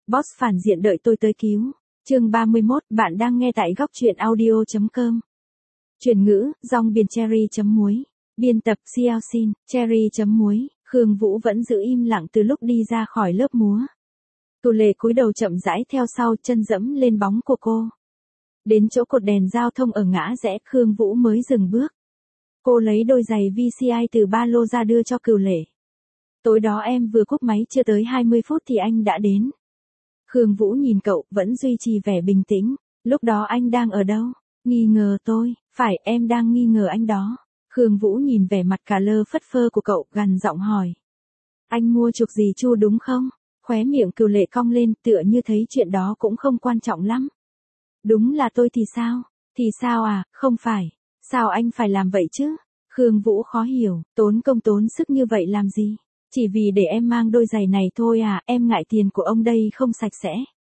Boss phản diện đợi tôi tới cứu. Chương 31, bạn đang nghe tại góc truyện audio.com. Chuyển ngữ, rong biển cherry chấm muối. Biên tập Xiao Xin, cherry chấm muối. Khương Vũ vẫn giữ im lặng từ lúc đi ra khỏi lớp múa. Cửu Lệ cúi đầu chậm rãi theo sau, chân dẫm lên bóng của cô. Đến chỗ cột đèn giao thông ở ngã rẽ, Khương Vũ mới dừng bước. Cô lấy đôi giày VCI từ ba lô ra đưa cho Cửu Lệ. Tối đó em vừa cúp máy chưa tới 20 phút thì anh đã đến. Khương Vũ nhìn cậu, vẫn duy trì vẻ bình tĩnh. Lúc đó anh đang ở đâu? Nghi ngờ tôi. Phải, em đang nghi ngờ anh đó. Khương Vũ nhìn vẻ mặt cà lơ phất phơ của cậu, gằn giọng hỏi. Anh mua chuộc gì Chu đúng không? Khóe miệng Cửu Lệ cong lên, tựa như thấy chuyện đó cũng không quan trọng lắm. Đúng là tôi thì sao? Thì sao à, không phải. Sao anh phải làm vậy chứ? Khương Vũ khó hiểu, tốn công tốn sức như vậy làm gì? Chỉ vì để em mang đôi giày này thôi à, em ngại tiền của ông đây không sạch sẽ.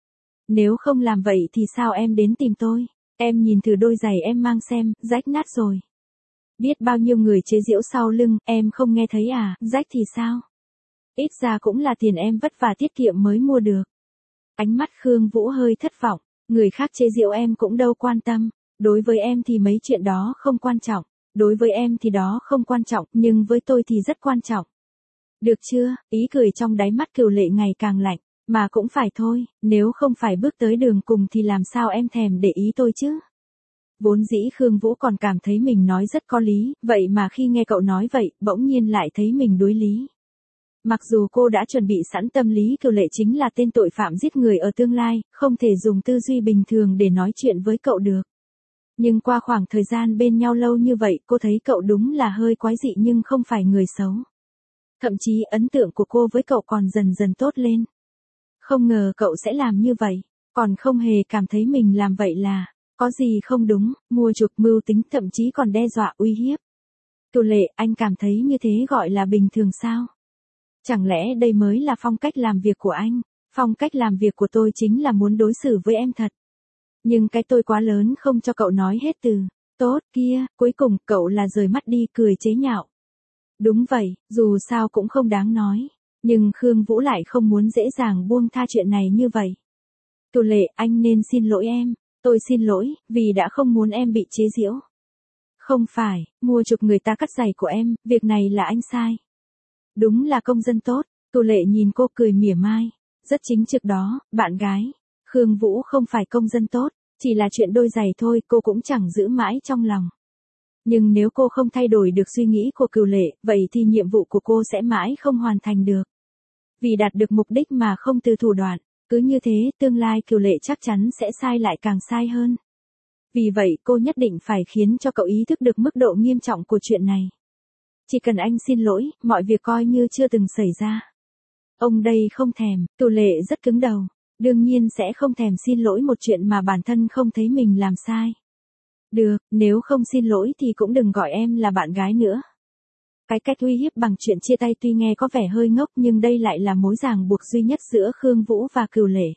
Nếu không làm vậy thì sao em đến tìm tôi? Em nhìn thử đôi giày em mang xem, rách nát rồi. Biết bao nhiêu người chế giễu sau lưng, em không nghe thấy à, rách thì sao? Ít ra cũng là tiền em vất vả tiết kiệm mới mua được. Ánh mắt Khương Vũ hơi thất vọng, người khác chế giễu em cũng đâu quan tâm. Đối với em thì mấy chuyện đó không quan trọng. Đối với em thì đó không quan trọng, nhưng với tôi thì rất quan trọng. Được chưa? Ý cười trong đáy mắt Cửu Lệ ngày càng lạnh. Mà cũng phải thôi, nếu không phải bước tới đường cùng thì làm sao em thèm để ý tôi chứ? Vốn dĩ Khương Vũ còn cảm thấy mình nói rất có lý, vậy mà khi nghe cậu nói vậy, bỗng nhiên lại thấy mình đối lý. Mặc dù cô đã chuẩn bị sẵn tâm lý Cửu Lệ chính là tên tội phạm giết người ở tương lai, không thể dùng tư duy bình thường để nói chuyện với cậu được. Nhưng qua khoảng thời gian bên nhau lâu như vậy, cô thấy cậu đúng là hơi quái dị nhưng không phải người xấu. Thậm chí ấn tượng của cô với cậu còn dần dần tốt lên. Không ngờ cậu sẽ làm như vậy, còn không hề cảm thấy mình làm vậy là có gì không đúng, mua chuộc mưu tính, thậm chí còn đe dọa uy hiếp. Cửu Lệ, anh cảm thấy như thế gọi là bình thường sao? Chẳng lẽ đây mới là phong cách làm việc của anh? Phong cách làm việc của tôi chính là muốn đối xử với em thật. Nhưng cái tôi quá lớn không cho cậu nói hết từ tốt kia, cuối cùng cậu là rời mắt đi cười chế nhạo. Đúng vậy, dù sao cũng không đáng nói. Nhưng Khương Vũ lại không muốn dễ dàng buông tha chuyện này như vậy. Cửu Lệ, anh nên xin lỗi em. Tôi xin lỗi, vì đã không muốn em bị chế giễu. Không phải, mua chuộc người ta cắt giày của em, việc này là anh sai. Đúng là công dân tốt. Cửu Lệ nhìn cô cười mỉa mai. Rất chính trực đó, bạn gái. Khương Vũ không phải công dân tốt, chỉ là chuyện đôi giày thôi, cô cũng chẳng giữ mãi trong lòng. Nhưng nếu cô không thay đổi được suy nghĩ của Cửu Lệ, vậy thì nhiệm vụ của cô sẽ mãi không hoàn thành được. Vì đạt được mục đích mà không từ thủ đoạn, cứ như thế, tương lai Cửu Lệ chắc chắn sẽ sai lại càng sai hơn. Vì vậy cô nhất định phải khiến cho cậu ý thức được mức độ nghiêm trọng của chuyện này. Chỉ cần anh xin lỗi, mọi việc coi như chưa từng xảy ra. Ông đây không thèm, Cửu Lệ rất cứng đầu. Đương nhiên sẽ không thèm xin lỗi một chuyện mà bản thân không thấy mình làm sai. Được, nếu không xin lỗi thì cũng đừng gọi em là bạn gái nữa. Cái cách uy hiếp bằng chuyện chia tay tuy nghe có vẻ hơi ngốc nhưng đây lại là mối ràng buộc duy nhất giữa Khương Vũ và Cửu Lệ.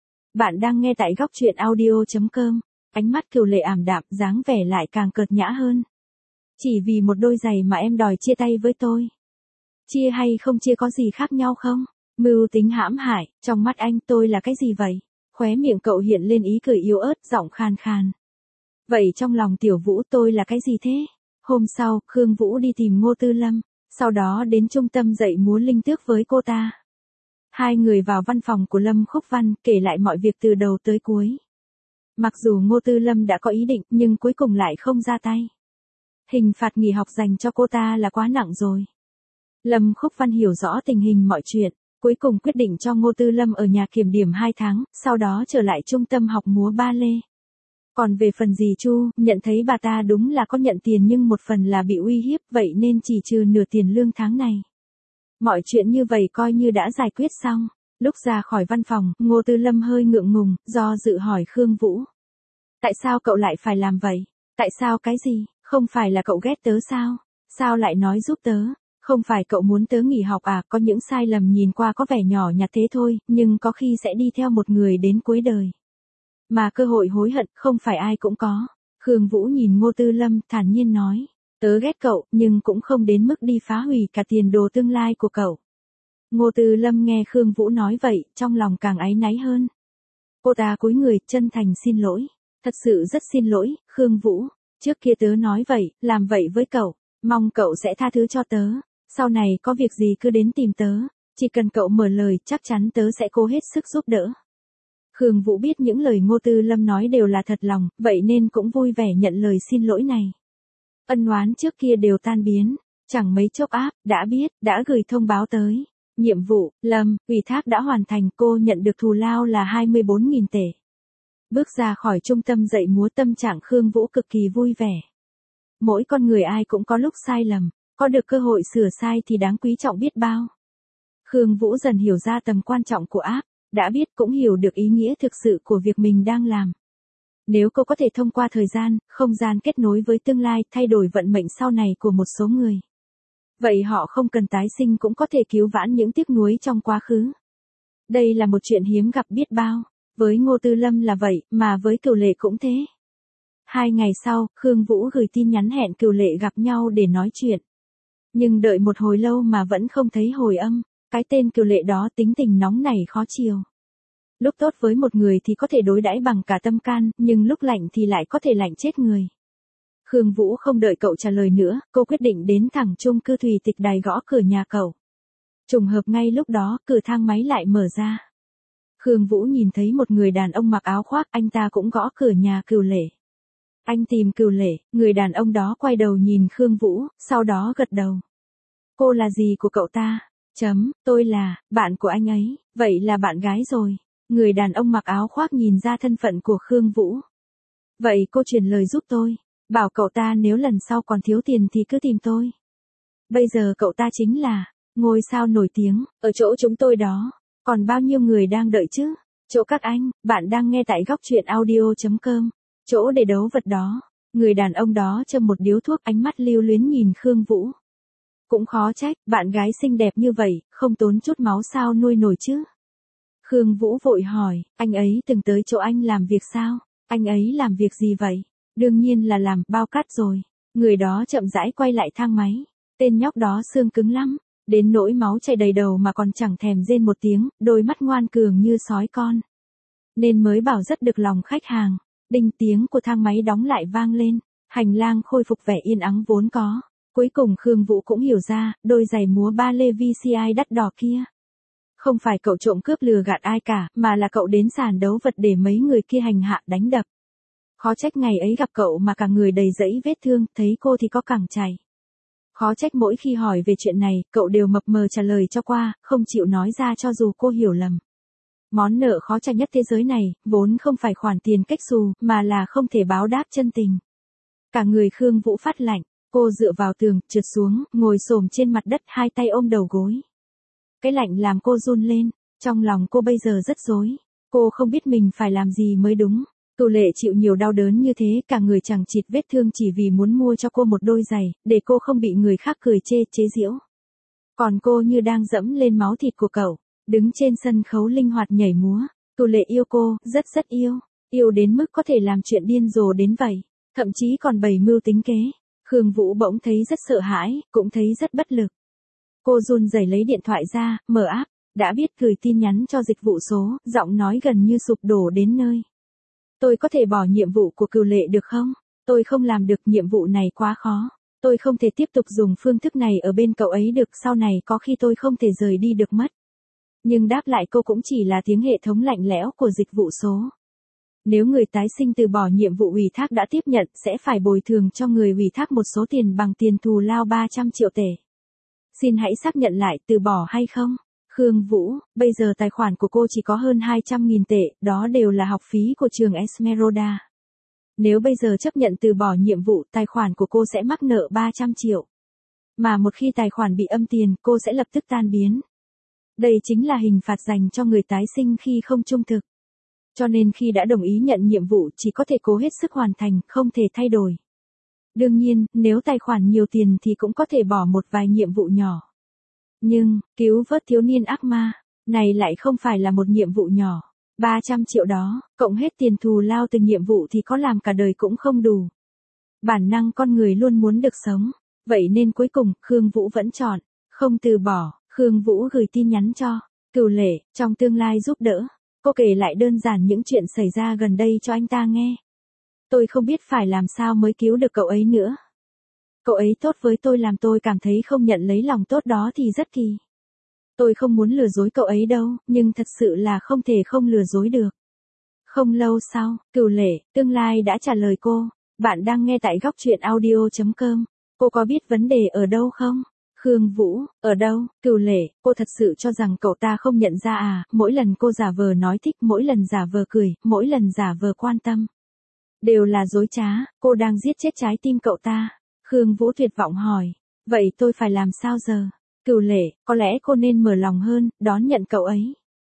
Bạn đang nghe tại góc truyện audio.com. Ánh mắt Cửu Lệ ảm đạm, dáng vẻ lại càng cợt nhã hơn. Chỉ vì một đôi giày mà em đòi chia tay với tôi. Chia hay không chia có gì khác nhau không? Mưu tính hãm hại, trong mắt anh tôi là cái gì vậy? Khóe miệng cậu hiện lên ý cười yếu ớt, giọng khàn khàn. Vậy trong lòng Tiểu Vũ tôi là cái gì thế? Hôm sau, Khương Vũ đi tìm Ngô Tư Lâm, sau đó đến trung tâm dạy múa linh tước với cô ta. Hai người vào văn phòng của Lâm Khúc Văn, kể lại mọi việc từ đầu tới cuối. Mặc dù Ngô Tư Lâm đã có ý định, nhưng cuối cùng lại không ra tay. Hình phạt nghỉ học dành cho cô ta là quá nặng rồi. Lâm Khúc Văn hiểu rõ tình hình mọi chuyện, cuối cùng quyết định cho Ngô Tư Lâm ở nhà kiểm điểm 2 tháng, sau đó trở lại trung tâm học múa ba lê. Còn về phần dì Chu, nhận thấy bà ta đúng là có nhận tiền nhưng một phần là bị uy hiếp, vậy nên chỉ trừ nửa tiền lương tháng này. Mọi chuyện như vậy coi như đã giải quyết xong. Lúc ra khỏi văn phòng, Ngô Tư Lâm hơi ngượng ngùng, do dự hỏi Khương Vũ. Tại sao cậu lại phải làm vậy? Tại sao cái gì? Không phải là cậu ghét tớ sao? Sao lại nói giúp tớ? Không phải cậu muốn tớ nghỉ học à? Có những sai lầm nhìn qua có vẻ nhỏ nhặt thế thôi, nhưng có khi sẽ đi theo một người đến cuối đời. Mà cơ hội hối hận không phải ai cũng có. Khương Vũ nhìn Ngô Tư Lâm thản nhiên nói. Tớ ghét cậu, nhưng cũng không đến mức đi phá hủy cả tiền đồ tương lai của cậu. Ngô Tư Lâm nghe Khương Vũ nói vậy, trong lòng càng áy náy hơn. Cô ta cúi người, chân thành xin lỗi. Thật sự rất xin lỗi, Khương Vũ. Trước kia tớ nói vậy, làm vậy với cậu. Mong cậu sẽ tha thứ cho tớ. Sau này có việc gì cứ đến tìm tớ. Chỉ cần cậu mở lời, chắc chắn tớ sẽ cố hết sức giúp đỡ. Khương Vũ biết những lời Ngô Tư Lâm nói đều là thật lòng, vậy nên cũng vui vẻ nhận lời xin lỗi này. Ân oán trước kia đều tan biến. Chẳng mấy chốc áp, đã biết, đã gửi thông báo tới. Nhiệm vụ, Lâm, ủy thác đã hoàn thành, cô nhận được thù lao là 24.000 tệ. Bước ra khỏi trung tâm dạy múa, tâm trạng Khương Vũ cực kỳ vui vẻ. Mỗi con người ai cũng có lúc sai lầm, có được cơ hội sửa sai thì đáng quý trọng biết bao. Khương Vũ dần hiểu ra tầm quan trọng của áp, đã biết cũng hiểu được ý nghĩa thực sự của việc mình đang làm. Nếu cô có thể thông qua thời gian, không gian kết nối với tương lai, thay đổi vận mệnh sau này của một số người. Vậy họ không cần tái sinh cũng có thể cứu vãn những tiếc nuối trong quá khứ. Đây là một chuyện hiếm gặp biết bao. Với Ngô Tư Lâm là vậy, mà với Cửu Lệ cũng thế. 2 ngày sau, Khương Vũ gửi tin nhắn hẹn Cửu Lệ gặp nhau để nói chuyện. Nhưng đợi một hồi lâu mà vẫn không thấy hồi âm, cái tên Cửu Lệ đó tính tình nóng nảy khó chiều. Lúc tốt với một người thì có thể đối đãi bằng cả tâm can, nhưng lúc lạnh thì lại có thể lạnh chết người. Khương Vũ không đợi cậu trả lời nữa, cô quyết định đến thẳng chung cư Thủy Tịch Đài gõ cửa nhà cậu. Trùng hợp ngay lúc đó, cửa thang máy lại mở ra. Khương Vũ nhìn thấy một người đàn ông mặc áo khoác, anh ta cũng gõ cửa nhà Cửu Lệ. Anh tìm Cửu Lệ, người đàn ông đó quay đầu nhìn Khương Vũ, sau đó gật đầu. Cô là gì của cậu ta? Tôi là, bạn của anh ấy, vậy là bạn gái rồi. Người đàn ông mặc áo khoác nhìn ra thân phận của Khương Vũ. Vậy cô truyền lời giúp tôi. Bảo cậu ta nếu lần sau còn thiếu tiền thì cứ tìm tôi. Bây giờ cậu ta chính là ngôi sao nổi tiếng, ở chỗ chúng tôi đó. Còn bao nhiêu người đang đợi chứ? Chỗ các anh, bạn đang nghe tại góc truyện audio.com. Chỗ để đấu vật đó. Người đàn ông đó châm một điếu thuốc, ánh mắt lưu luyến nhìn Khương Vũ. Cũng khó trách, bạn gái xinh đẹp như vậy, không tốn chút máu sao nuôi nổi chứ? Khương Vũ vội hỏi, anh ấy từng tới chỗ anh làm việc sao? Anh ấy làm việc gì vậy? Đương nhiên là làm bao cát rồi. Người đó chậm rãi quay lại thang máy. Tên nhóc đó xương cứng lắm. Đến nỗi máu chảy đầy đầu mà còn chẳng thèm rên một tiếng, đôi mắt ngoan cường như sói con. Nên mới bảo rất được lòng khách hàng. Đinh, tiếng của thang máy đóng lại vang lên. Hành lang khôi phục vẻ yên ắng vốn có. Cuối cùng Khương Vũ cũng hiểu ra, đôi giày múa ba lê VCI đắt đỏ kia. Không phải cậu trộm cướp lừa gạt ai cả, mà là cậu đến sàn đấu vật để mấy người kia hành hạ đánh đập. Khó trách ngày ấy gặp cậu mà cả người đầy rẫy vết thương, thấy cô thì có cẳng chảy. Khó trách mỗi khi hỏi về chuyện này, cậu đều mập mờ trả lời cho qua, không chịu nói ra cho dù cô hiểu lầm. Món nợ khó trả nhất thế giới này, vốn không phải khoản tiền cách xù, mà là không thể báo đáp chân tình. Cả người Khương Vũ phát lạnh, cô dựa vào tường, trượt xuống, ngồi xổm trên mặt đất, hai tay ôm đầu gối. Cái lạnh làm cô run lên, trong lòng cô bây giờ rất rối. Cô không biết mình phải làm gì mới đúng. Cửu Lệ chịu nhiều đau đớn như thế, cả người chẳng chịt vết thương chỉ vì muốn mua cho cô một đôi giày, để cô không bị người khác cười chê, chế giễu. Còn cô như đang dẫm lên máu thịt của cậu, đứng trên sân khấu linh hoạt nhảy múa. Cửu Lệ yêu cô, rất rất yêu, yêu đến mức có thể làm chuyện điên rồ đến vậy, thậm chí còn bày mưu tính kế. Khương Vũ bỗng thấy rất sợ hãi, cũng thấy rất bất lực. Cô run rẩy lấy điện thoại ra, mở app, đã biết gửi tin nhắn cho dịch vụ số, giọng nói gần như sụp đổ đến nơi. Tôi có thể bỏ nhiệm vụ của Cửu Lệ được không? Tôi không làm được, nhiệm vụ này quá khó. Tôi không thể tiếp tục dùng phương thức này ở bên cậu ấy được, sau này có khi tôi không thể rời đi được mất. Nhưng đáp lại cô cũng chỉ là tiếng hệ thống lạnh lẽo của dịch vụ số. Nếu người tái sinh từ bỏ nhiệm vụ ủy thác đã tiếp nhận, sẽ phải bồi thường cho người ủy thác một số tiền bằng tiền thù lao 300 triệu tệ. Xin hãy xác nhận lại từ bỏ hay không? Khương Vũ, bây giờ tài khoản của cô chỉ có hơn 200.000 tệ, đó đều là học phí của trường Esmeralda. Nếu bây giờ chấp nhận từ bỏ nhiệm vụ, tài khoản của cô sẽ mắc nợ 300 triệu. Mà một khi tài khoản bị âm tiền, cô sẽ lập tức tan biến. Đây chính là hình phạt dành cho người tái sinh khi không trung thực. Cho nên khi đã đồng ý nhận nhiệm vụ chỉ có thể cố hết sức hoàn thành, không thể thay đổi. Đương nhiên, nếu tài khoản nhiều tiền thì cũng có thể bỏ một vài nhiệm vụ nhỏ. Nhưng, cứu vớt thiếu niên ác ma, này lại không phải là một nhiệm vụ nhỏ. 300 triệu đó, cộng hết tiền thù lao từ nhiệm vụ thì có làm cả đời cũng không đủ. Bản năng con người luôn muốn được sống. Vậy nên cuối cùng, Khương Vũ vẫn chọn, không từ bỏ. Khương Vũ gửi tin nhắn cho Cửu Lệ, trong tương lai giúp đỡ. Cô kể lại đơn giản những chuyện xảy ra gần đây cho anh ta nghe. Tôi không biết phải làm sao mới cứu được cậu ấy nữa. Cậu ấy tốt với tôi làm tôi cảm thấy không nhận lấy lòng tốt đó thì rất kỳ. Tôi không muốn lừa dối cậu ấy đâu, nhưng thật sự là không thể không lừa dối được. Không lâu sau, Cửu Lệ, tương lai đã trả lời cô. Bạn đang nghe tại góc truyện audio.com. Cô có biết vấn đề ở đâu không? Khương Vũ, ở đâu? Cửu Lệ, cô thật sự cho rằng cậu ta không nhận ra à? Mỗi lần cô giả vờ nói thích, mỗi lần giả vờ cười, mỗi lần giả vờ quan tâm. Đều là dối trá, cô đang giết chết trái tim cậu ta. Khương Vũ tuyệt vọng hỏi. Vậy tôi phải làm sao giờ? Cửu Lệ, có lẽ cô nên mở lòng hơn, đón nhận cậu ấy.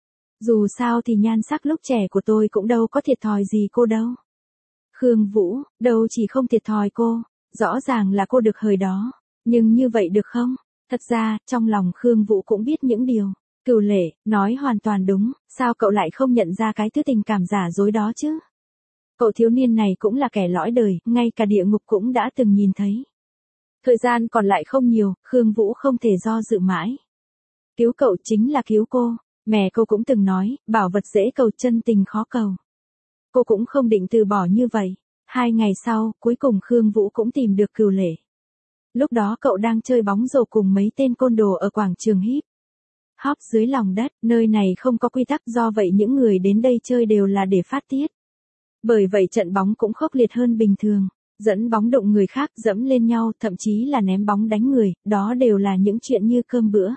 Dù sao thì nhan sắc lúc trẻ của tôi cũng đâu có thiệt thòi gì cô đâu. Khương Vũ, đâu chỉ không thiệt thòi cô, rõ ràng là cô được hời đó. Nhưng như vậy được không? Thật ra, trong lòng Khương Vũ cũng biết những điều. Cửu Lệ, nói hoàn toàn đúng, sao cậu lại không nhận ra cái thứ tình cảm giả dối đó chứ? Cậu thiếu niên này cũng là kẻ lõi đời, ngay cả địa ngục cũng đã từng nhìn thấy. Thời gian còn lại không nhiều, Khương Vũ không thể do dự mãi. Cứu cậu chính là cứu cô. Mẹ cô cũng từng nói, bảo vật dễ cầu chân tình khó cầu. Cô cũng không định từ bỏ như vậy. 2 ngày sau, cuối cùng Khương Vũ cũng tìm được Cửu Lệ. Lúc đó cậu đang chơi bóng rổ cùng mấy tên côn đồ ở quảng trường hip hop dưới lòng đất, nơi này không có quy tắc, do vậy những người đến đây chơi đều là để phát tiết. Bởi vậy trận bóng cũng khốc liệt hơn bình thường, dẫn bóng đụng người khác, dẫm lên nhau, thậm chí là ném bóng đánh người, đó đều là những chuyện như cơm bữa.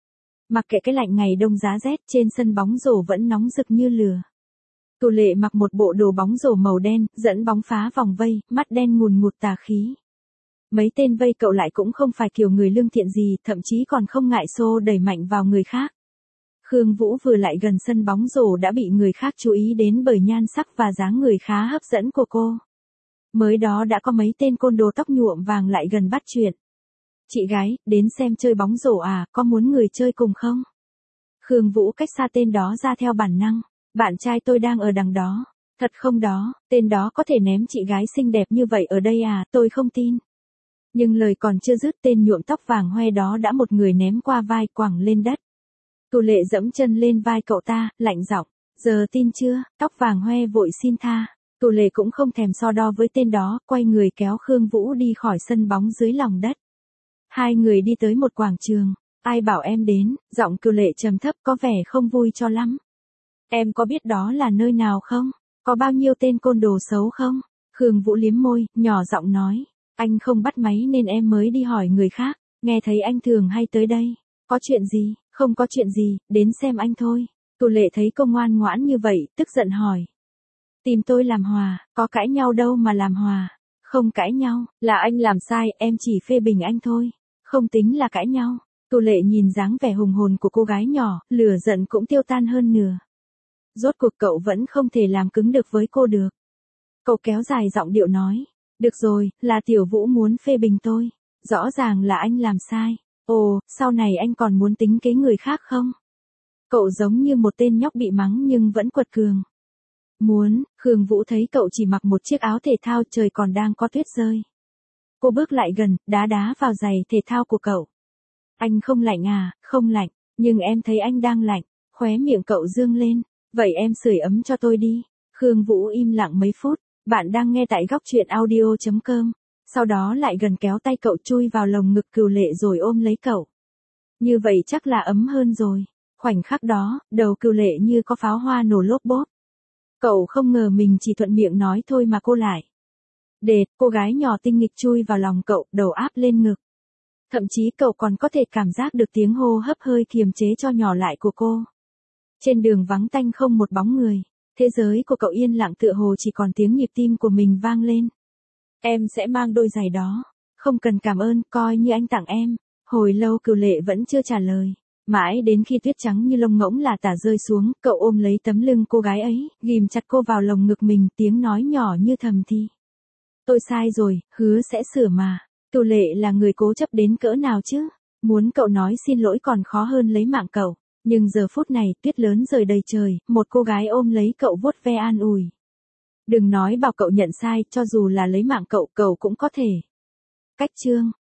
Mặc kệ cái lạnh ngày đông giá rét, trên sân bóng rổ vẫn nóng rực như lửa. Cửu Lệ mặc một bộ đồ bóng rổ màu đen, dẫn bóng phá vòng vây, mắt đen ngùn ngụt tà khí. Mấy tên vây cậu lại cũng không phải kiểu người lương thiện gì, thậm chí còn không ngại xô đẩy mạnh vào người khác. Khương Vũ vừa lại gần sân bóng rổ đã bị người khác chú ý đến bởi nhan sắc và dáng người khá hấp dẫn của cô. Mới đó đã có mấy tên côn đồ tóc nhuộm vàng lại gần bắt chuyện. Chị gái, đến xem chơi bóng rổ à, có muốn người chơi cùng không? Khương Vũ cách xa tên đó ra theo bản năng. Bạn trai tôi đang ở đằng đó. Thật không đó, tên đó có thể ném chị gái xinh đẹp như vậy ở đây à, tôi không tin. Nhưng lời còn chưa dứt, tên nhuộm tóc vàng hoe đó đã một người ném qua vai quẳng lên đất. Cửu Lệ dẫm chân lên vai cậu ta, lạnh giọng, giờ tin chưa? Tóc vàng hoe vội xin tha. Cửu Lệ cũng không thèm so đo với tên đó, quay người kéo Khương Vũ đi khỏi sân bóng dưới lòng đất. Hai người đi tới một quảng trường. Ai bảo em đến? Giọng Cửu Lệ trầm thấp có vẻ không vui cho lắm. Em có biết đó là nơi nào không? Có bao nhiêu tên côn đồ xấu không? Khương Vũ liếm môi, nhỏ giọng nói. Anh không bắt máy nên em mới đi hỏi người khác. Nghe thấy anh thường hay tới đây. Có chuyện gì? Không có chuyện gì, đến xem anh thôi. Cửu Lệ thấy cô ngoan ngoãn như vậy, tức giận hỏi. Tìm tôi làm hòa, có cãi nhau đâu mà làm hòa. Không cãi nhau, là anh làm sai, em chỉ phê bình anh thôi. Không tính là cãi nhau. Cửu Lệ nhìn dáng vẻ hùng hồn của cô gái nhỏ, lửa giận cũng tiêu tan hơn nửa. Rốt cuộc cậu vẫn không thể làm cứng được với cô được. Cậu kéo dài giọng điệu nói. Được rồi, là Tiểu Vũ muốn phê bình tôi. Rõ ràng là anh làm sai. Ồ, sau này anh còn muốn tính kế người khác không? Cậu giống như một tên nhóc bị mắng nhưng vẫn quật cường. Muốn, Khương Vũ thấy cậu chỉ mặc một chiếc áo thể thao, trời còn đang có tuyết rơi. Cô bước lại gần, đá đá vào giày thể thao của cậu. Anh không lạnh à? Không lạnh, nhưng em thấy anh đang lạnh. Khóe miệng cậu dương lên. Vậy em sưởi ấm cho tôi đi. Khương Vũ im lặng mấy phút. Bạn đang nghe tại góc truyện audio.com. Sau đó lại gần kéo tay cậu chui vào lồng ngực Cửu Lệ rồi ôm lấy cậu. Như vậy chắc là ấm hơn rồi. Khoảnh khắc đó, đầu Cửu Lệ như có pháo hoa nổ lốp bốp. Cậu không ngờ mình chỉ thuận miệng nói thôi mà cô lại. Đệt, cô gái nhỏ tinh nghịch chui vào lòng cậu, đầu áp lên ngực. Thậm chí cậu còn có thể cảm giác được tiếng hô hấp hơi kiềm chế cho nhỏ lại của cô. Trên đường vắng tanh không một bóng người. Thế giới của cậu yên lặng tựa hồ chỉ còn tiếng nhịp tim của mình vang lên. Em sẽ mang đôi giày đó. Không cần cảm ơn, coi như anh tặng em. Hồi lâu Cửu Lệ vẫn chưa trả lời. Mãi đến khi tuyết trắng như lông ngỗng là tả rơi xuống, cậu ôm lấy tấm lưng cô gái ấy, ghim chặt cô vào lồng ngực mình, tiếng nói nhỏ như thầm thì. Tôi sai rồi, hứa sẽ sửa mà. Cửu Lệ là người cố chấp đến cỡ nào chứ? Muốn cậu nói xin lỗi còn khó hơn lấy mạng cậu. Nhưng giờ phút này, tuyết lớn rơi đầy trời, một cô gái ôm lấy cậu vuốt ve an ủi. Đừng nói bảo cậu nhận sai, cho dù là lấy mạng cậu, cậu cũng có thể. Cách chương.